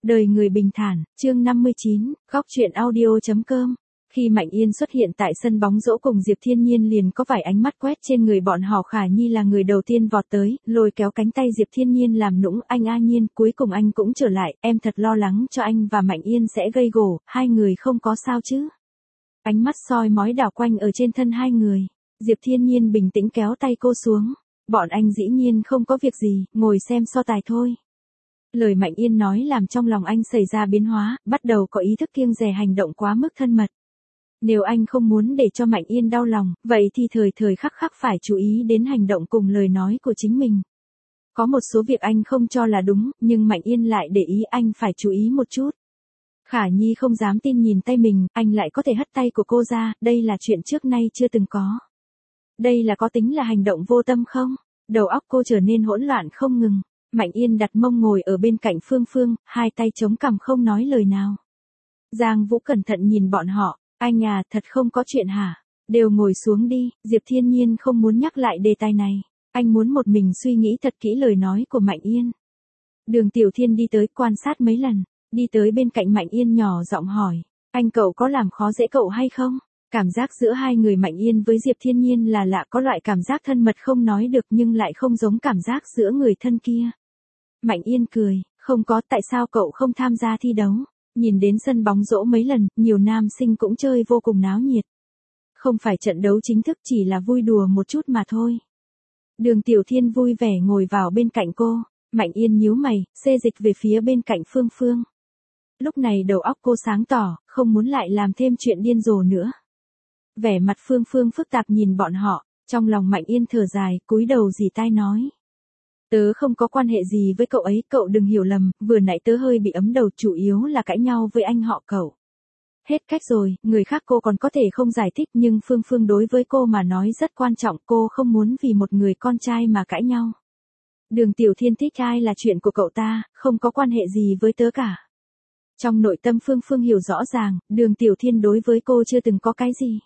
Đời người bình thản, chương 59, góc truyện audio.com. Khi Mạnh Yên xuất hiện tại sân bóng rổ cùng Diệp Thiên Nhiên liền có vài ánh mắt quét trên người bọn họ. Khả Nhi là người đầu tiên vọt tới, lôi kéo cánh tay Diệp Thiên Nhiên làm nũng. Anh A Nhiên, cuối cùng anh cũng trở lại, em thật lo lắng cho anh và Mạnh Yên sẽ gây gổ, hai người không có sao chứ. Ánh mắt soi mói đảo quanh ở trên thân hai người. Diệp Thiên Nhiên bình tĩnh kéo tay cô xuống. Bọn anh dĩ nhiên không có việc gì, ngồi xem so tài thôi. Lời Mạnh Yên nói làm trong lòng anh xảy ra biến hóa, bắt đầu có ý thức kiêng dè hành động quá mức thân mật. Nếu anh không muốn để cho Mạnh Yên đau lòng, vậy thì thời thời khắc khắc phải chú ý đến hành động cùng lời nói của chính mình. Có một số việc anh không cho là đúng, nhưng Mạnh Yên lại để ý anh phải chú ý một chút. Khả Nhi không dám tin nhìn tay mình, anh lại có thể hất tay của cô ra, đây là chuyện trước nay chưa từng có. Đây là có tính là hành động vô tâm không? Đầu óc cô trở nên hỗn loạn không ngừng. Mạnh Yên đặt mông ngồi ở bên cạnh Phương Phương, hai tay chống cằm không nói lời nào. Giang Vũ cẩn thận nhìn bọn họ, anh à, thật không có chuyện hả? Đều ngồi xuống đi, Diệp Thiên Nhiên không muốn nhắc lại đề tài này. Anh muốn một mình suy nghĩ thật kỹ lời nói của Mạnh Yên. Đường Tiểu Thiên đi tới quan sát mấy lần, đi tới bên cạnh Mạnh Yên nhỏ giọng hỏi, anh cậu có làm khó dễ cậu hay không? Cảm giác giữa hai người Mạnh Yên với Diệp Thiên Nhiên là lạ, có loại cảm giác thân mật không nói được nhưng lại không giống cảm giác giữa người thân kia. Mạnh Yên cười, không có, tại sao cậu không tham gia thi đấu? Nhìn đến sân bóng rổ mấy lần, nhiều nam sinh cũng chơi vô cùng náo nhiệt. Không phải trận đấu chính thức, chỉ là vui đùa một chút mà thôi. Đường Tiểu Thiên vui vẻ ngồi vào bên cạnh cô, Mạnh Yên nhíu mày, xê dịch về phía bên cạnh Phương Phương. Lúc này đầu óc cô sáng tỏ, không muốn lại làm thêm chuyện điên rồ nữa. Vẻ mặt Phương Phương phức tạp nhìn bọn họ, trong lòng Mạnh Yên thở dài, cúi đầu rì tai nói. Tớ không có quan hệ gì với cậu ấy, cậu đừng hiểu lầm, vừa nãy tớ hơi bị ấm đầu, chủ yếu là cãi nhau với anh họ cậu. Hết cách rồi, người khác cô còn có thể không giải thích nhưng Phương Phương đối với cô mà nói rất quan trọng, cô không muốn vì một người con trai mà cãi nhau. Đường Tiểu Thiên thích ai là chuyện của cậu ta, không có quan hệ gì với tớ cả. Trong nội tâm Phương Phương hiểu rõ ràng, Đường Tiểu Thiên đối với cô chưa từng có cái gì.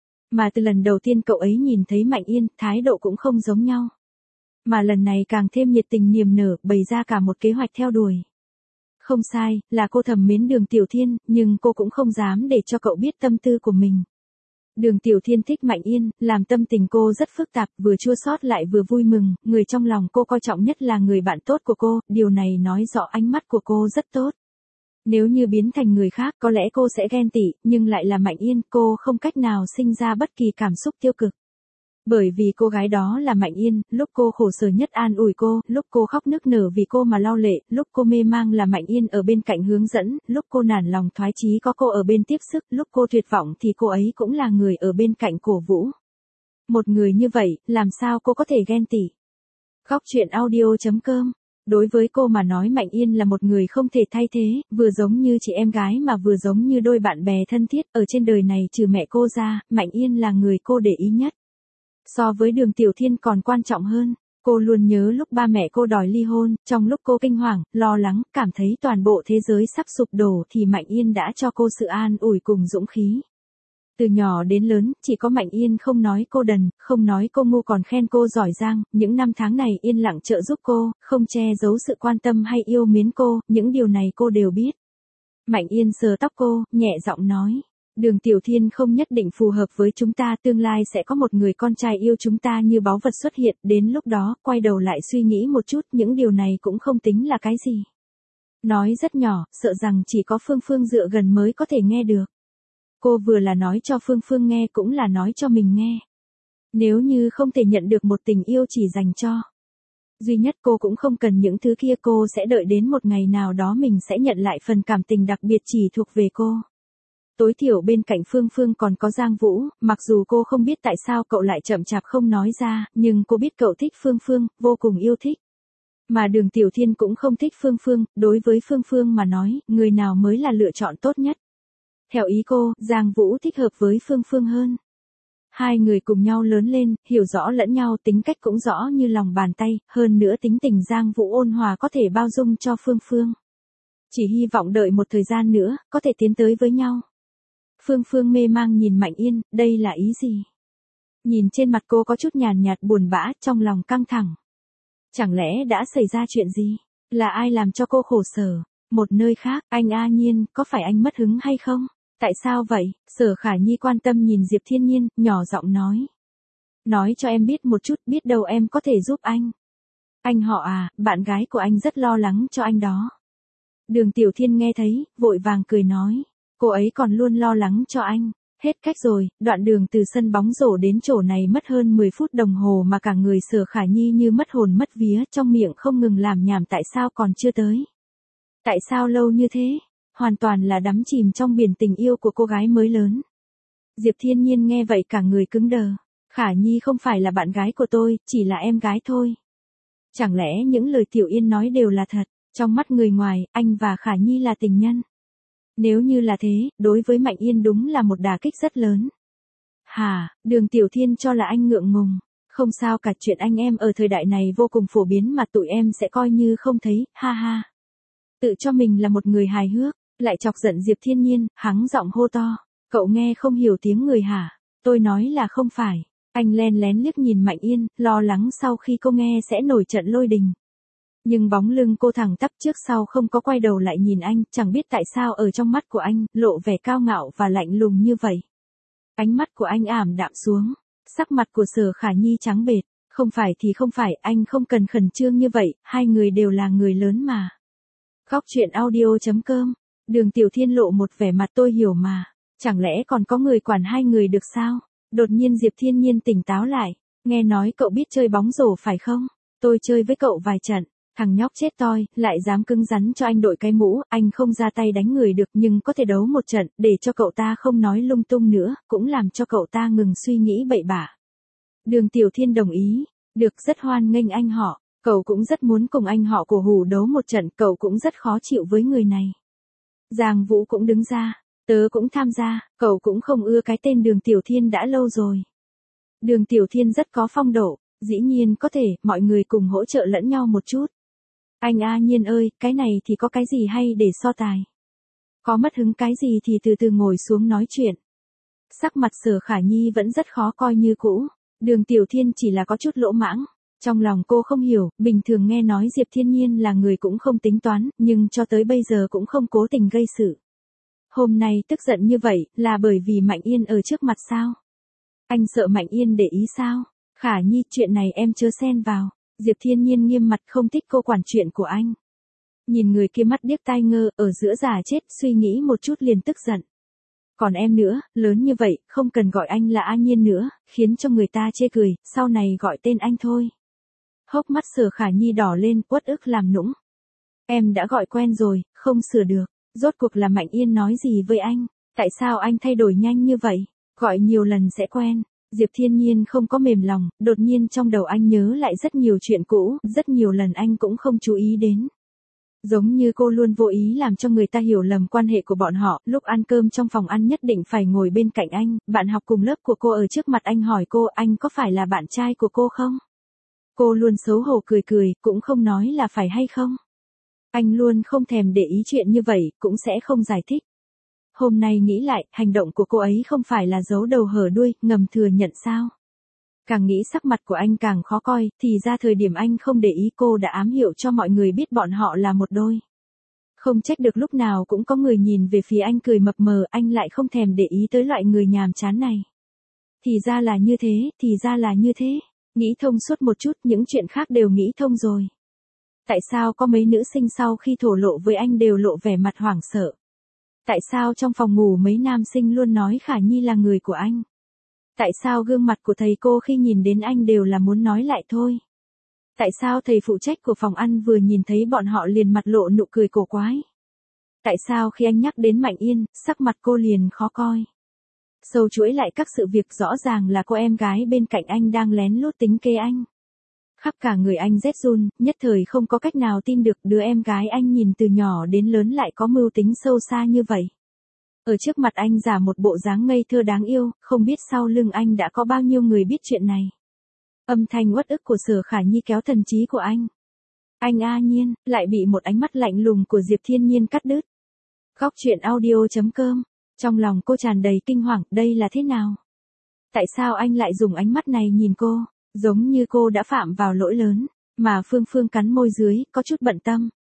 Mà từ lần đầu tiên cậu ấy nhìn thấy Mạnh Yên, thái độ cũng không giống nhau. Mà lần này càng thêm nhiệt tình niềm nở, bày ra cả một kế hoạch theo đuổi. Không sai, là cô thầm mến Đường Tiểu Thiên, nhưng cô cũng không dám để cho cậu biết tâm tư của mình. Đường Tiểu Thiên thích Mạnh Yên, làm tâm tình cô rất phức tạp, vừa chua xót lại vừa vui mừng, người trong lòng cô coi trọng nhất là người bạn tốt của cô, điều này nói rõ ánh mắt của cô rất tốt. Nếu như biến thành người khác có lẽ cô sẽ ghen tị, nhưng lại là Mạnh Yên, cô không cách nào sinh ra bất kỳ cảm xúc tiêu cực. Bởi vì cô gái đó là Mạnh Yên, lúc cô khổ sở nhất an ủi cô, lúc cô khóc nức nở vì cô mà lau lệ, lúc cô mê mang là Mạnh Yên ở bên cạnh hướng dẫn, lúc cô nản lòng thoái chí có cô ở bên tiếp sức, lúc cô tuyệt vọng thì cô ấy cũng là người ở bên cạnh cổ vũ. Một người như vậy, làm sao cô có thể ghen tị? Góc truyện audio.com. Đối với cô mà nói Mạnh Yên là một người không thể thay thế, vừa giống như chị em gái mà vừa giống như đôi bạn bè thân thiết, ở trên đời này trừ mẹ cô ra, Mạnh Yên là người cô để ý nhất. So với Đường Tiểu Thiên còn quan trọng hơn, cô luôn nhớ lúc ba mẹ cô đòi ly hôn, trong lúc cô kinh hoàng, lo lắng, cảm thấy toàn bộ thế giới sắp sụp đổ thì Mạnh Yên đã cho cô sự an ủi cùng dũng khí. Từ nhỏ đến lớn, chỉ có Mạnh Yên không nói cô đần, không nói cô ngu còn khen cô giỏi giang, những năm tháng này yên lặng trợ giúp cô, không che giấu sự quan tâm hay yêu mến cô, những điều này cô đều biết. Mạnh Yên sờ tóc cô, nhẹ giọng nói. Đường Tiểu Thiên không nhất định phù hợp với chúng ta, tương lai sẽ có một người con trai yêu chúng ta như báu vật xuất hiện, đến lúc đó, quay đầu lại suy nghĩ một chút, những điều này cũng không tính là cái gì. Nói rất nhỏ, sợ rằng chỉ có Phương Phương dựa gần mới có thể nghe được. Cô vừa là nói cho Phương Phương nghe cũng là nói cho mình nghe. Nếu như không thể nhận được một tình yêu chỉ dành cho duy nhất cô cũng không cần những thứ kia, cô sẽ đợi đến một ngày nào đó mình sẽ nhận lại phần cảm tình đặc biệt chỉ thuộc về cô. Tối thiểu bên cạnh Phương Phương còn có Giang Vũ, mặc dù cô không biết tại sao cậu lại chậm chạp không nói ra, nhưng cô biết cậu thích Phương Phương, vô cùng yêu thích. Mà Đường Tiểu Thiên cũng không thích Phương Phương, đối với Phương Phương mà nói, người nào mới là lựa chọn tốt nhất. Theo ý cô, Giang Vũ thích hợp với Phương Phương hơn. Hai người cùng nhau lớn lên, hiểu rõ lẫn nhau, tính cách cũng rõ như lòng bàn tay, hơn nữa tính tình Giang Vũ ôn hòa có thể bao dung cho Phương Phương. Chỉ hy vọng đợi một thời gian nữa, có thể tiến tới với nhau. Phương Phương mê mang nhìn Mạnh Yên, đây là ý gì? Nhìn trên mặt cô có chút nhàn nhạt buồn bã, trong lòng căng thẳng. Chẳng lẽ đã xảy ra chuyện gì? Là ai làm cho cô khổ sở? Một nơi khác, anh A Nhiên, có phải anh mất hứng hay không? Tại sao vậy? Sở Khả Nhi quan tâm nhìn Diệp Thiên Nhiên, nhỏ giọng nói. Nói cho em biết một chút, biết đâu em có thể giúp anh. Anh họ à, bạn gái của anh rất lo lắng cho anh đó. Đường Tiểu Thiên nghe thấy, vội vàng cười nói. Cô ấy còn luôn lo lắng cho anh. Hết cách rồi, đoạn đường từ sân bóng rổ đến chỗ này mất hơn 10 phút đồng hồ mà cả người Sở Khả Nhi như mất hồn mất vía, trong miệng không ngừng làm nhảm tại sao còn chưa tới. Tại sao lâu như thế? Hoàn toàn là đắm chìm trong biển tình yêu của cô gái mới lớn. Diệp Thiên Nhiên nghe vậy cả người cứng đờ. Khả Nhi không phải là bạn gái của tôi, chỉ là em gái thôi. Chẳng lẽ những lời Tiểu Yên nói đều là thật? Trong mắt người ngoài, anh và Khả Nhi là tình nhân. Nếu như là thế, đối với Mạnh Yên đúng là một đả kích rất lớn. Hả, Đường Tiểu Thiên cho là anh ngượng ngùng. Không sao cả, chuyện anh em ở thời đại này vô cùng phổ biến mà tụi em sẽ coi như không thấy, ha ha. Tự cho mình là một người hài hước, lại chọc giận Diệp Thiên Nhiên, hắng giọng hô to. Cậu nghe không hiểu tiếng người hả? Tôi nói là không phải. Anh len lén liếc nhìn Mạnh Yên, lo lắng sau khi cô nghe sẽ nổi trận lôi đình. Nhưng bóng lưng cô thẳng tắp trước sau không có quay đầu lại nhìn anh, chẳng biết tại sao ở trong mắt của anh, lộ vẻ cao ngạo và lạnh lùng như vậy. Ánh mắt của anh ảm đạm xuống, sắc mặt của Sở Khả Nhi trắng bệch, không phải thì không phải, anh không cần khẩn trương như vậy, hai người đều là người lớn mà. Góc truyện audio.com, Đường Tiểu Thiên lộ một vẻ mặt tôi hiểu mà, chẳng lẽ còn có người quản hai người được sao? Đột nhiên Diệp Thiên Nhiên tỉnh táo lại, nghe nói cậu biết chơi bóng rổ phải không? Tôi chơi với cậu vài trận. Thằng nhóc chết toi, lại dám cứng rắn cho anh đội cái mũ, anh không ra tay đánh người được nhưng có thể đấu một trận, để cho cậu ta không nói lung tung nữa, cũng làm cho cậu ta ngừng suy nghĩ bậy bạ. Đường Tiểu Thiên đồng ý, được, rất hoan nghênh anh họ, cậu cũng rất muốn cùng anh họ của Hủ đấu một trận, cậu cũng rất khó chịu với người này. Giang Vũ cũng đứng ra, tớ cũng tham gia, cậu cũng không ưa cái tên Đường Tiểu Thiên đã lâu rồi. Đường Tiểu Thiên rất có phong độ, dĩ nhiên có thể, mọi người cùng hỗ trợ lẫn nhau một chút. Anh A Nhiên ơi, cái này thì có cái gì hay để so tài? Có mất hứng cái gì thì từ từ ngồi xuống nói chuyện. Sắc mặt Sở Khả Nhi vẫn rất khó coi như cũ. Đường Tiểu Thiên chỉ là có chút lỗ mãng. Trong lòng cô không hiểu, bình thường nghe nói Diệp Thiên Nhiên là người cũng không tính toán, nhưng cho tới bây giờ cũng không cố tình gây sự. Hôm nay tức giận như vậy, là bởi vì Mạnh Yên ở trước mặt sao? Anh sợ Mạnh Yên để ý sao? Khả Nhi, chuyện này em chớ xen vào. Diệp Thiên Nhiên nghiêm mặt không thích cô quản chuyện của anh. Nhìn người kia mắt điếc tai ngơ, ở giữa già chết, suy nghĩ một chút liền tức giận. Còn em nữa, lớn như vậy, không cần gọi anh là A Nhiên nữa, khiến cho người ta chê cười, sau này gọi tên anh thôi. Hốc mắt Sở Khả Nhi đỏ lên, uất ức làm nũng. Em đã gọi quen rồi, không sửa được. Rốt cuộc là Mạnh Yên nói gì với anh? Tại sao anh thay đổi nhanh như vậy? Gọi nhiều lần sẽ quen. Diệp Thiên Nhiên không có mềm lòng, đột nhiên trong đầu anh nhớ lại rất nhiều chuyện cũ, rất nhiều lần anh cũng không chú ý đến. Giống như cô luôn vô ý làm cho người ta hiểu lầm quan hệ của bọn họ, lúc ăn cơm trong phòng ăn nhất định phải ngồi bên cạnh anh, bạn học cùng lớp của cô ở trước mặt anh hỏi cô anh có phải là bạn trai của cô không? Cô luôn xấu hổ cười cười, cũng không nói là phải hay không. Anh luôn không thèm để ý chuyện như vậy, cũng sẽ không giải thích. Hôm nay nghĩ lại, hành động của cô ấy không phải là giấu đầu hở đuôi, ngầm thừa nhận sao? Càng nghĩ sắc mặt của anh càng khó coi, thì ra thời điểm anh không để ý cô đã ám hiệu cho mọi người biết bọn họ là một đôi. Không trách được lúc nào cũng có người nhìn về phía anh cười mập mờ, anh lại không thèm để ý tới loại người nhàm chán này. Thì ra là như thế, thì ra là như thế. Nghĩ thông suốt một chút, những chuyện khác đều nghĩ thông rồi. Tại sao có mấy nữ sinh sau khi thổ lộ với anh đều lộ vẻ mặt hoảng sợ? Tại sao trong phòng ngủ mấy nam sinh luôn nói Khả Nhi là người của anh? Tại sao gương mặt của thầy cô khi nhìn đến anh đều là muốn nói lại thôi? Tại sao thầy phụ trách của phòng ăn vừa nhìn thấy bọn họ liền mặt lộ nụ cười cổ quái? Tại sao khi anh nhắc đến Mạnh Yên, sắc mặt cô liền khó coi? Sâu chuỗi lại các sự việc rõ ràng là cô em gái bên cạnh anh đang lén lút tính kế anh. Khắp cả người anh rét run, nhất thời không có cách nào tin được đứa em gái anh nhìn từ nhỏ đến lớn lại có mưu tính sâu xa như vậy. Ở trước mặt anh giả một bộ dáng ngây thơ đáng yêu, không biết sau lưng anh đã có bao nhiêu người biết chuyện này. Âm thanh uất ức của Sở Khả Nhi kéo thần trí của anh. Anh A Nhiên, lại bị một ánh mắt lạnh lùng của Diệp Thiên Nhiên cắt đứt. Góc truyện audio.com, trong lòng cô tràn đầy kinh hoàng, đây là thế nào? Tại sao anh lại dùng ánh mắt này nhìn cô? Giống như cô đã phạm vào lỗi lớn, mà Phương Phương cắn môi dưới, có chút bận tâm.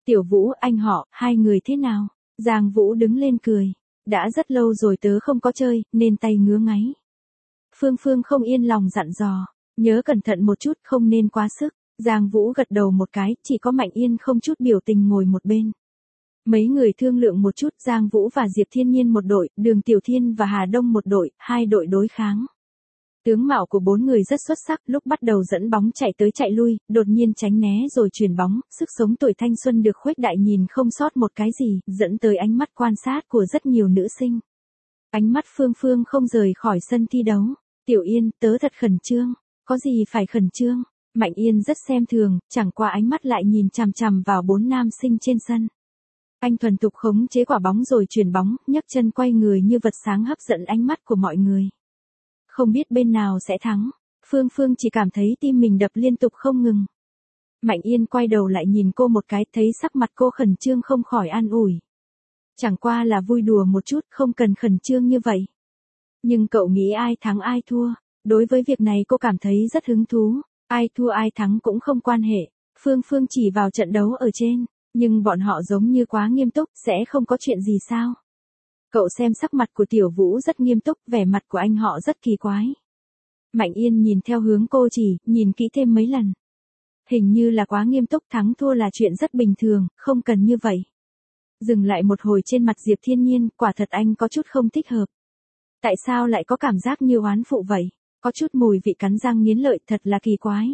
Tiểu Vũ, anh họ, hai người thế nào? Giang Vũ đứng lên cười. Đã rất lâu rồi tớ không có chơi, nên tay ngứa ngáy. Phương Phương không yên lòng dặn dò. Nhớ cẩn thận một chút, không nên quá sức. Giang Vũ gật đầu một cái, chỉ có Mạnh Yên không chút biểu tình ngồi một bên. Mấy người thương lượng một chút, Giang Vũ và Diệp Thiên Nhiên một đội, Đường Tiểu Thiên và Hà Đông một đội, hai đội đối kháng. Tướng mạo của bốn người rất xuất sắc, lúc bắt đầu dẫn bóng chạy tới chạy lui, đột nhiên tránh né rồi chuyền bóng, sức sống tuổi thanh xuân được khuếch đại nhìn không sót một cái gì, dẫn tới ánh mắt quan sát của rất nhiều nữ sinh. Ánh mắt Phương Phương không rời khỏi sân thi đấu. Tiểu Yên, tớ thật khẩn trương. Có gì phải khẩn trương? Mạnh Yên rất xem thường, chẳng qua ánh mắt lại nhìn chằm chằm vào bốn nam sinh trên sân. Anh thuần thục khống chế quả bóng rồi chuyền bóng, nhấc chân quay người như vật sáng hấp dẫn ánh mắt của mọi người. Không biết bên nào sẽ thắng, Phương Phương chỉ cảm thấy tim mình đập liên tục không ngừng. Mạnh Yên quay đầu lại nhìn cô một cái, thấy sắc mặt cô khẩn trương không khỏi an ủi. Chẳng qua là vui đùa một chút, không cần khẩn trương như vậy. Nhưng cậu nghĩ ai thắng ai thua, đối với việc này cô cảm thấy rất hứng thú, ai thua ai thắng cũng không quan hệ. Phương Phương chỉ vào trận đấu ở trên, nhưng bọn họ giống như quá nghiêm túc, sẽ không có chuyện gì sao? Cậu xem sắc mặt của Tiểu Vũ rất nghiêm túc, vẻ mặt của anh họ rất kỳ quái. Mạnh Yên nhìn theo hướng cô chỉ, nhìn kỹ thêm mấy lần. Hình như là quá nghiêm túc, thắng thua là chuyện rất bình thường, không cần như vậy. Dừng lại một hồi trên mặt Diệp Thiên Nhiên, quả thật anh có chút không thích hợp. Tại sao lại có cảm giác như oán phụ vậy? Có chút mùi vị cắn răng nghiến lợi, thật là kỳ quái.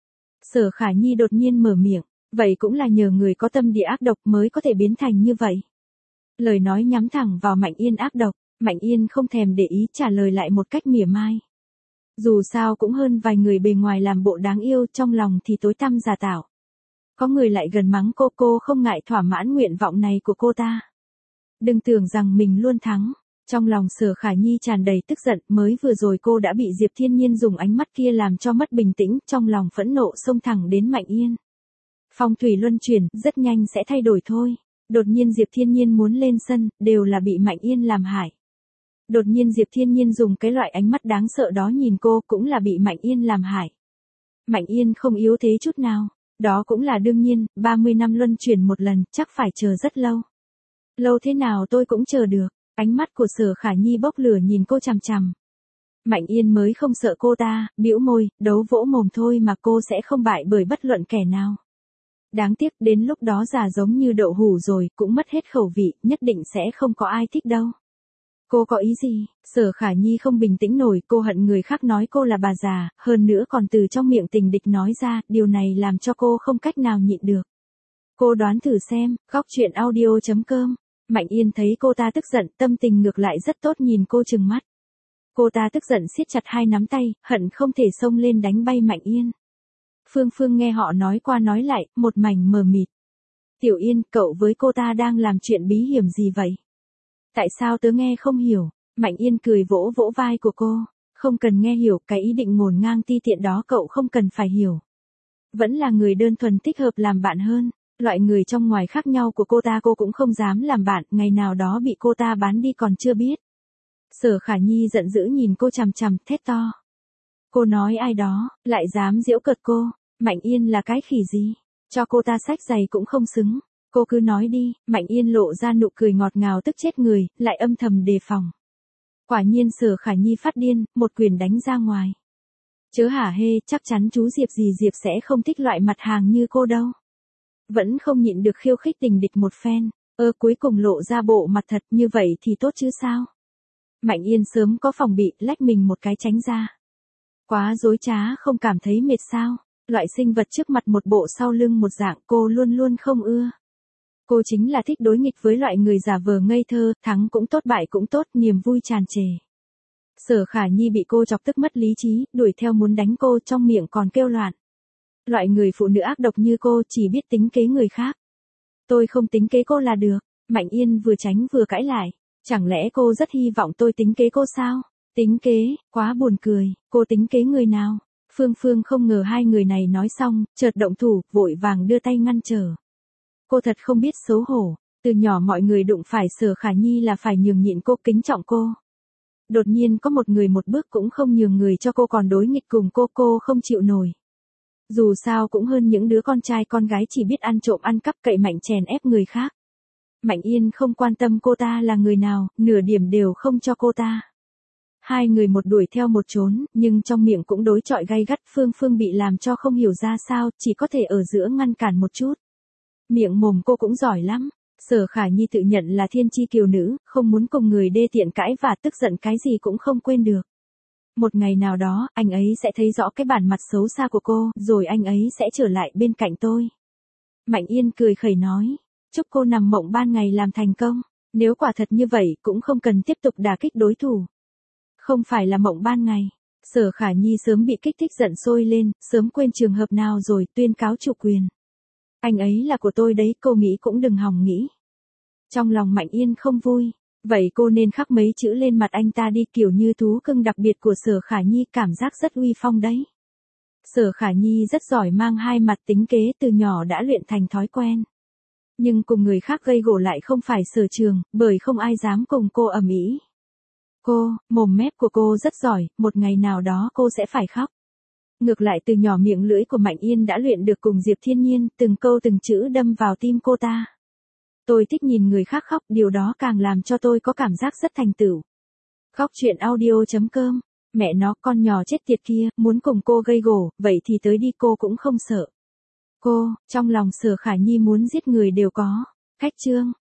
Sở Khả Nhi đột nhiên mở miệng, vậy cũng là nhờ người có tâm địa ác độc mới có thể biến thành như vậy. Lời nói nhắm thẳng vào Mạnh Yên ác độc, Mạnh Yên không thèm để ý trả lời lại một cách mỉa mai. Dù sao cũng hơn vài người bề ngoài làm bộ đáng yêu, trong lòng thì tối tăm giả tạo. Có người lại gần mắng cô không ngại thỏa mãn nguyện vọng này của cô ta. Đừng tưởng rằng mình luôn thắng. Trong lòng Sở Khả Nhi tràn đầy tức giận, mới vừa rồi cô đã bị Diệp Thiên Nhiên dùng ánh mắt kia làm cho mất bình tĩnh, trong lòng phẫn nộ xông thẳng đến Mạnh Yên. Phong thủy luân chuyển, rất nhanh sẽ thay đổi thôi. Đột nhiên Diệp Thiên Nhiên muốn lên sân, đều là bị Mạnh Yên làm hại. Đột nhiên Diệp Thiên Nhiên dùng cái loại ánh mắt đáng sợ đó nhìn cô, cũng là bị Mạnh Yên làm hại. Mạnh Yên không yếu thế chút nào, đó cũng là đương nhiên, 30 năm luân chuyển một lần, chắc phải chờ rất lâu. Lâu thế nào tôi cũng chờ được. Ánh mắt của Sở Khả Nhi bốc lửa nhìn cô chằm chằm. Mạnh Yên mới không sợ cô ta, bĩu môi, đấu vỗ mồm thôi mà cô sẽ không bại bởi bất luận kẻ nào. Đáng tiếc đến lúc đó già giống như đậu hũ rồi, cũng mất hết khẩu vị, nhất định sẽ không có ai thích đâu. Cô có ý gì? Sở Khả Nhi không bình tĩnh nổi, cô hận người khác nói cô là bà già, hơn nữa còn từ trong miệng tình địch nói ra, điều này làm cho cô không cách nào nhịn được. Cô đoán thử xem, gocchuyenaudio.com. Mạnh Yên thấy cô ta tức giận, tâm tình ngược lại rất tốt nhìn cô trừng mắt. Cô ta tức giận siết chặt hai nắm tay, hận không thể xông lên đánh bay Mạnh Yên. Phương Phương nghe họ nói qua nói lại, một mảnh mờ mịt. Tiểu Yên, cậu với cô ta đang làm chuyện bí hiểm gì vậy? Tại sao tớ nghe không hiểu? Mạnh Yên cười vỗ vỗ vai của cô. Không cần nghe hiểu, cái ý định ngổn ngang ti tiện đó cậu không cần phải hiểu. Vẫn là người đơn thuần thích hợp làm bạn hơn. Loại người trong ngoài khác nhau của cô ta cô cũng không dám làm bạn, ngày nào đó bị cô ta bán đi còn chưa biết. Sở Khả Nhi giận dữ nhìn cô chằm chằm, thét to. Cô nói ai đó, lại dám giễu cợt cô, Mạnh Yên là cái khỉ gì, cho cô ta xách giày cũng không xứng. Cô cứ nói đi, Mạnh Yên lộ ra nụ cười ngọt ngào tức chết người, lại âm thầm đề phòng. Quả nhiên Sở Khả Nhi phát điên, một quyền đánh ra ngoài. Chớ hả hê, chắc chắn chú Diệp sẽ không thích loại mặt hàng như cô đâu. Vẫn không nhịn được khiêu khích tình địch một phen, cuối cùng lộ ra bộ mặt thật, như vậy thì tốt chứ sao. Mạnh Yên sớm có phòng bị, lách mình một cái tránh ra. Quá dối trá không cảm thấy mệt sao, loại sinh vật trước mặt một bộ sau lưng một dạng cô luôn luôn không ưa. Cô chính là thích đối nghịch với loại người giả vờ ngây thơ, thắng cũng tốt bại cũng tốt, niềm vui tràn trề. Sở Khả Nhi bị cô chọc tức mất lý trí, đuổi theo muốn đánh cô, trong miệng còn kêu loạn. Loại người phụ nữ ác độc như cô chỉ biết tính kế người khác. Tôi không tính kế cô là được. Mạnh Yên vừa tránh vừa cãi lại. Chẳng lẽ cô rất hy vọng tôi tính kế cô sao? Tính kế, quá buồn cười, cô tính kế người nào? Phương Phương không ngờ hai người này nói xong, chợt động thủ, vội vàng đưa tay ngăn trở. Cô thật không biết xấu hổ, từ nhỏ mọi người đụng phải Sở Khả Nhi là phải nhường nhịn cô, kính trọng cô. Đột nhiên có một người một bước cũng không nhường người cho cô còn đối nghịch cùng cô không chịu nổi. Dù sao cũng hơn những đứa con trai con gái chỉ biết ăn trộm ăn cắp cậy mạnh chèn ép người khác. Mạnh Yên không quan tâm cô ta là người nào, nửa điểm đều không cho cô ta. Hai người một đuổi theo một trốn, nhưng trong miệng cũng đối chọi gay gắt. Phương Phương bị làm cho không hiểu ra sao, chỉ có thể ở giữa ngăn cản một chút. Miệng mồm cô cũng giỏi lắm. Sở Khả Nhi tự nhận là thiên chi kiều nữ, không muốn cùng người đê tiện cãi và tức giận cái gì cũng không quên được. Một ngày nào đó, anh ấy sẽ thấy rõ cái bản mặt xấu xa của cô, rồi anh ấy sẽ trở lại bên cạnh tôi. Mạnh Yên cười khẩy nói, chúc cô nằm mộng ban ngày làm thành công. Nếu quả thật như vậy, cũng không cần tiếp tục đả kích đối thủ. Không phải là mộng ban ngày. Sở Khả Nhi sớm bị kích thích giận sôi lên, sớm quên trường hợp nào rồi, tuyên cáo chủ quyền. Anh ấy là của tôi đấy, cô nghĩ cũng đừng hòng nghĩ. Trong lòng Mạnh Yên không vui. Vậy cô nên khắc mấy chữ lên mặt anh ta đi, kiểu như thú cưng đặc biệt của Sở Khả Nhi, cảm giác rất uy phong đấy. Sở Khả Nhi rất giỏi mang hai mặt tính kế, từ nhỏ đã luyện thành thói quen. Nhưng cùng người khác gây gổ lại không phải sở trường, bởi không ai dám cùng cô ầm ĩ. Cô, mồm mép của cô rất giỏi, một ngày nào đó cô sẽ phải khóc. Ngược lại từ nhỏ miệng lưỡi của Mạnh Yên đã luyện được cùng Diệp Thiên Nhiên, từng câu từng chữ đâm vào tim cô ta. Tôi thích nhìn người khác khóc, điều đó càng làm cho tôi có cảm giác rất thành tựu. Khóc chuyện audio.com. Mẹ nó, con nhỏ chết tiệt kia, muốn cùng cô gây gổ, vậy thì tới đi, cô cũng không sợ. Cô, trong lòng Sở Khả Nhi muốn giết người đều có. Khách chương.